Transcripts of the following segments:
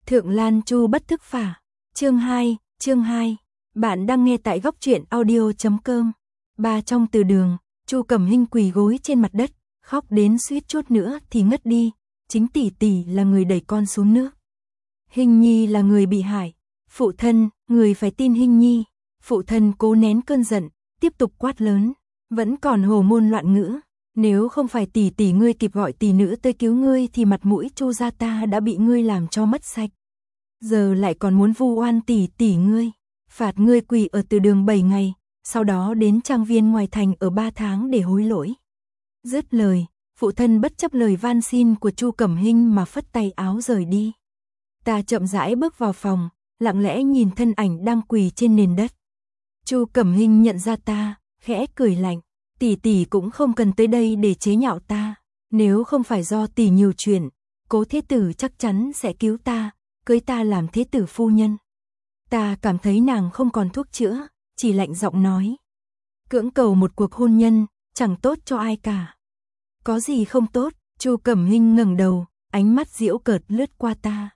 Thượng Lan Chu bất thức phả. Chương 2. Bạn đang nghe tại góc truyện audio.com. Trong từ đường, Chu Cẩm Hinh quỳ gối trên mặt đất, khóc đến suýt chút nữa thì ngất đi. Chính tỷ tỷ là người đẩy con xuống nước. Hinh Nhi là người bị hại. Phụ thân, người phải tin Hinh Nhi. Phụ thân cố nén cơn giận, tiếp tục quát lớn, vẫn còn hồ ngôn loạn ngữ. Nếu không phải tỷ tỷ ngươi kịp gọi tỷ nữ tới cứu ngươi thì mặt mũi Chu gia ta đã bị ngươi làm cho mất sạch. Giờ lại còn muốn vu oan tỷ tỷ ngươi, phạt ngươi quỳ ở từ đường 7 ngày, sau đó đến trang viên ngoài thành ở 3 tháng để hối lỗi. Dứt lời, phụ thân bất chấp lời van xin của Chu Cẩm Hinh mà phất tay áo rời đi. Ta chậm rãi bước vào phòng, lặng lẽ nhìn thân ảnh đang quỳ trên nền đất. Chu Cẩm Hinh nhận ra ta, khẽ cười lạnh, tỷ tỷ cũng không cần tới đây để chế nhạo ta, nếu không phải do tỷ nhiều chuyện, Cố thế tử chắc chắn sẽ cứu ta, cưới ta làm thế tử phu nhân. Ta cảm thấy nàng không còn thuốc chữa, chỉ lạnh giọng nói. Cưỡng cầu một cuộc hôn nhân, chẳng tốt cho ai cả. Có gì không tốt? Chu Cẩm Hinh ngẩng đầu, ánh mắt giễu cợt lướt qua ta.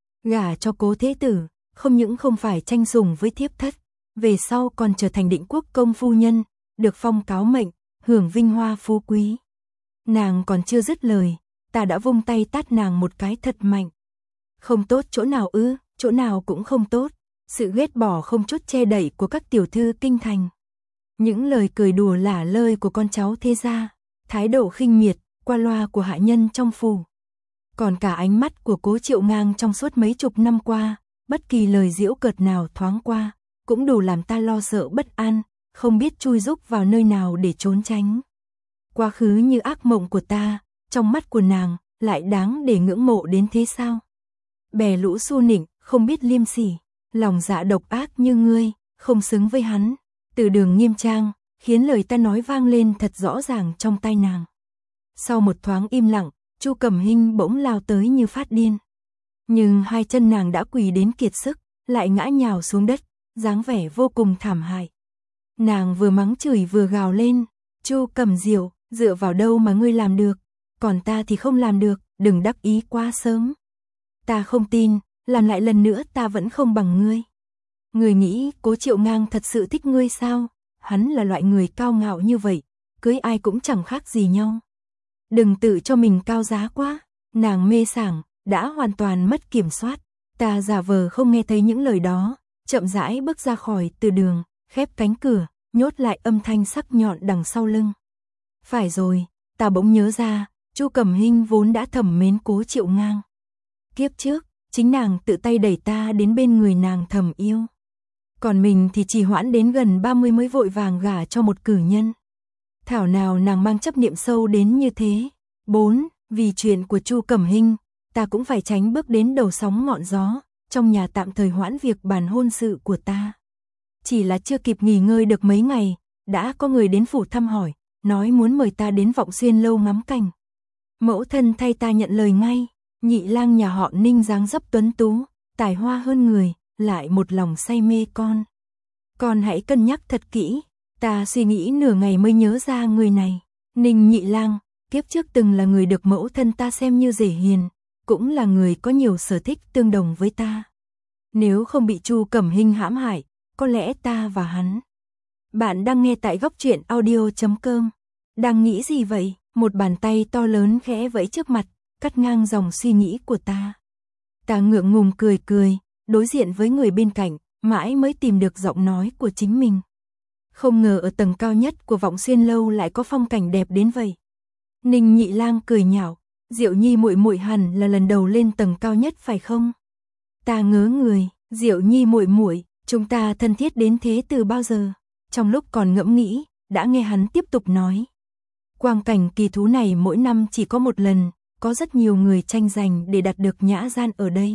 Gả cho Cố thế tử, không những không phải tranh sủng với thiếp thất, về sau còn trở thành định quốc công phu nhân, được phong cáo mệnh, hưởng vinh hoa phú quý. Nàng còn chưa dứt lời, ta đã vung tay tát nàng một cái thật mạnh. Không tốt chỗ nào ư? Chỗ nào cũng không tốt. Sự ghét bỏ không chút che đậy của các tiểu thư kinh thành. Những lời cười đùa lả lơi của con cháu thế gia, thái độ khinh miệt, qua loa của hạ nhân trong phủ. Còn cả ánh mắt của Cố Triệu Ngang trong suốt mấy chục năm qua, bất kỳ lời giễu cợt nào thoáng qua, cũng đủ làm ta lo sợ bất an, không biết chui rúc vào nơi nào để trốn tránh. Quá khứ như ác mộng của ta, trong mắt của nàng, lại đáng để ngưỡng mộ đến thế sao? Bè lũ xu nịnh, không biết liêm sỉ, lòng dạ độc ác như ngươi, không xứng với hắn. Từ đường nghiêm trang, khiến lời ta nói vang lên thật rõ ràng trong tai nàng. Sau một thoáng im lặng, Chu Cẩm Hinh bỗng lao tới như phát điên. Nhưng hai chân nàng đã quỳ đến kiệt sức, lại ngã nhào xuống đất, dáng vẻ vô cùng thảm hại. Nàng vừa mắng chửi vừa gào lên, Chu Cẩm Diệu, dựa vào đâu mà ngươi làm được, còn ta thì không làm được, đừng đắc ý quá sớm. Ta không tin, làm lại lần nữa ta vẫn không bằng ngươi. Ngươi nghĩ Cố Triệu Ngang thật sự thích ngươi sao? Hắn là loại người cao ngạo như vậy, cưới ai cũng chẳng khác gì nhau. Đừng tự cho mình cao giá quá. Nàng mê sảng, đã hoàn toàn mất kiểm soát. Ta giả vờ không nghe thấy những lời đó, chậm rãi bước ra khỏi từ đường, khép cánh cửa, nhốt lại âm thanh sắc nhọn đằng sau lưng. Phải rồi, ta bỗng nhớ ra, Chu Cẩm Hinh vốn đã thầm mến Cố Triệu Ngang. Kiếp trước, chính nàng tự tay đẩy ta đến bên người nàng thầm yêu. Còn mình thì trì hoãn đến gần 30 mới vội vàng gả cho một cử nhân. Thảo nào nàng mang chấp niệm sâu đến như thế. 4. Vì chuyện của Chu Cẩm Hinh, ta cũng phải tránh bước đến đầu sóng ngọn gió, trong nhà tạm thời hoãn việc bàn hôn sự của ta. Chỉ là chưa kịp nghỉ ngơi được mấy ngày, đã có người đến phủ thăm hỏi, nói muốn mời ta đến Vọng Xuyên lâu ngắm cảnh. Mẫu thân thay ta nhận lời ngay. Nhị lang nhà họ Ninh dáng dấp tuấn tú, tài hoa hơn người, lại một lòng say mê con. Con hãy cân nhắc thật kỹ. Ta suy nghĩ nửa ngày mới nhớ ra người này. Ninh Nhị Lang, kiếp trước từng là người được mẫu thân ta xem như rể hiền, cũng là người có nhiều sở thích tương đồng với ta. Nếu không bị Chu Cẩm Hinh hãm hại, có lẽ ta và hắn. Bạn đang nghe tại góc truyện audio.com. Đang nghĩ gì vậy? Một bàn tay to lớn khẽ vẫy trước mặt, cắt ngang dòng suy nghĩ của ta. Ta ngượng ngùng cười cười, đối diện với người bên cạnh, mãi mới tìm được giọng nói của chính mình. Không ngờ ở tầng cao nhất của Vọng Xuyên lâu lại có phong cảnh đẹp đến vậy. Ninh Nhị Lang cười nhạo, Diệu Nhi muội muội hẳn là lần đầu lên tầng cao nhất phải không? Ta ngớ người, Diệu Nhi muội muội, chúng ta thân thiết đến thế từ bao giờ? Trong lúc còn ngẫm nghĩ, đã nghe hắn tiếp tục nói. Quang cảnh kỳ thú này mỗi năm chỉ có một lần, có rất nhiều người tranh giành để đạt được nhã gian ở đây.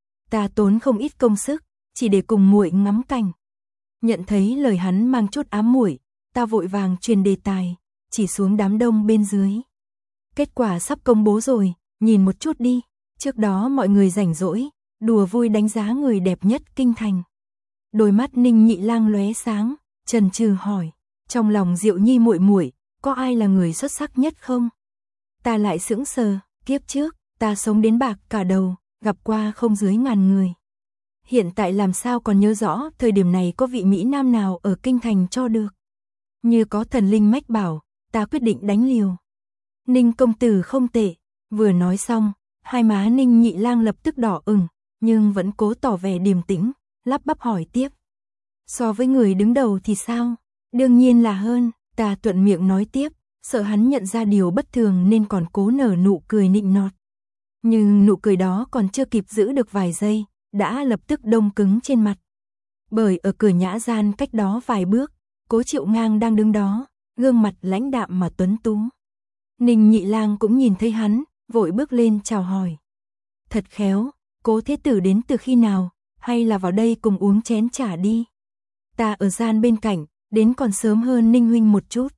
Ta tốn không ít công sức, chỉ để cùng muội ngắm cảnh. Nhận thấy lời hắn mang chút ám muội, ta vội vàng truyền đề tài, chỉ xuống đám đông bên dưới. Kết quả sắp công bố rồi, nhìn một chút đi. Trước đó mọi người rảnh rỗi, đùa vui đánh giá người đẹp nhất kinh thành. Đôi mắt Ninh Nhị Lang lóe sáng, chần chừ hỏi, trong lòng Diệu Nhi muội muội, có ai là người xuất sắc nhất không? Ta lại sững sờ, kiếp trước, ta sống đến bạc cả đầu, gặp qua không dưới 1000 người. Hiện tại làm sao còn nhớ rõ thời điểm này có vị Mỹ Nam nào ở kinh thành cho được. Như có thần linh mách bảo, ta quyết định đánh liều. Ninh công tử không tệ. Vừa nói xong, hai má Ninh Nhị Lang lập tức đỏ ửng, nhưng vẫn cố tỏ vẻ điềm tĩnh, lắp bắp hỏi tiếp. So với người đứng đầu thì sao? Đương nhiên là hơn, ta thuận miệng nói tiếp, sợ hắn nhận ra điều bất thường nên còn cố nở nụ cười nịnh nọt. Nhưng nụ cười đó còn chưa kịp giữ được vài giây, đã lập tức đông cứng trên mặt. Bởi ở cửa nhã gian cách đó vài bước, Cố Triệu Ngang đang đứng đó, gương mặt lãnh đạm mà tuấn tú. Ninh Nhị Lang cũng nhìn thấy hắn, vội bước lên chào hỏi. Thật khéo, Cố thế tử đến từ khi nào, hay là vào đây cùng uống chén trà đi. Ta ở gian bên cạnh, đến còn sớm hơn Ninh huynh một chút.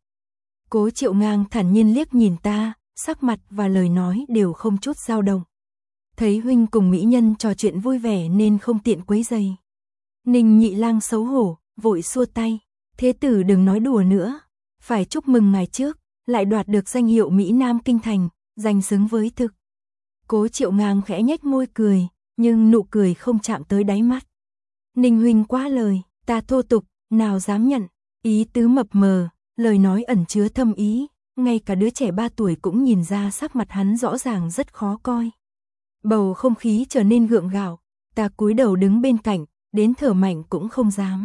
Cố Triệu Ngang thản nhiên liếc nhìn ta, sắc mặt và lời nói đều không chút dao động. Thấy huynh cùng mỹ nhân trò chuyện vui vẻ nên không tiện quấy rầy. Ninh Nhị Lang xấu hổ, vội xua tay. Thế tử đừng nói đùa nữa, phải chúc mừng ngài trước, lại đoạt được danh hiệu Mỹ Nam kinh thành, danh xứng với thực. Cố Triệu Ngang khẽ nhếch môi cười, nhưng nụ cười không chạm tới đáy mắt. Ninh huynh quá lời, ta thô tục, nào dám nhận, ý tứ mập mờ, lời nói ẩn chứa thâm ý, ngay cả đứa trẻ 3 tuổi cũng nhìn ra sắc mặt hắn rõ ràng rất khó coi. Bầu không khí trở nên gượng gạo, ta cúi đầu đứng bên cạnh, đến thở mạnh cũng không dám.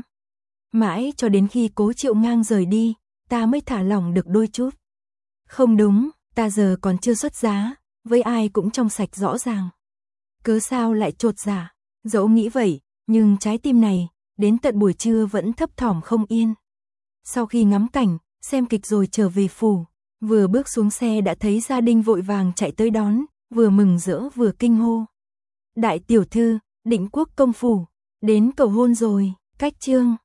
Mãi cho đến khi Cố Triệu Ngang rời đi, ta mới thả lỏng được đôi chút. Không đúng, ta giờ còn chưa xuất giá, với ai cũng trong sạch rõ ràng. Cớ sao lại chột dạ, dẫu nghĩ vậy, nhưng trái tim này, đến tận buổi trưa vẫn thấp thỏm không yên. Sau khi ngắm cảnh, xem kịch rồi trở về phủ, vừa bước xuống xe đã thấy gia đình vội vàng chạy tới đón, vừa mừng rỡ vừa kinh hô. Đại tiểu thư, Định Quốc công phủ, đến cầu hôn rồi, cách chương.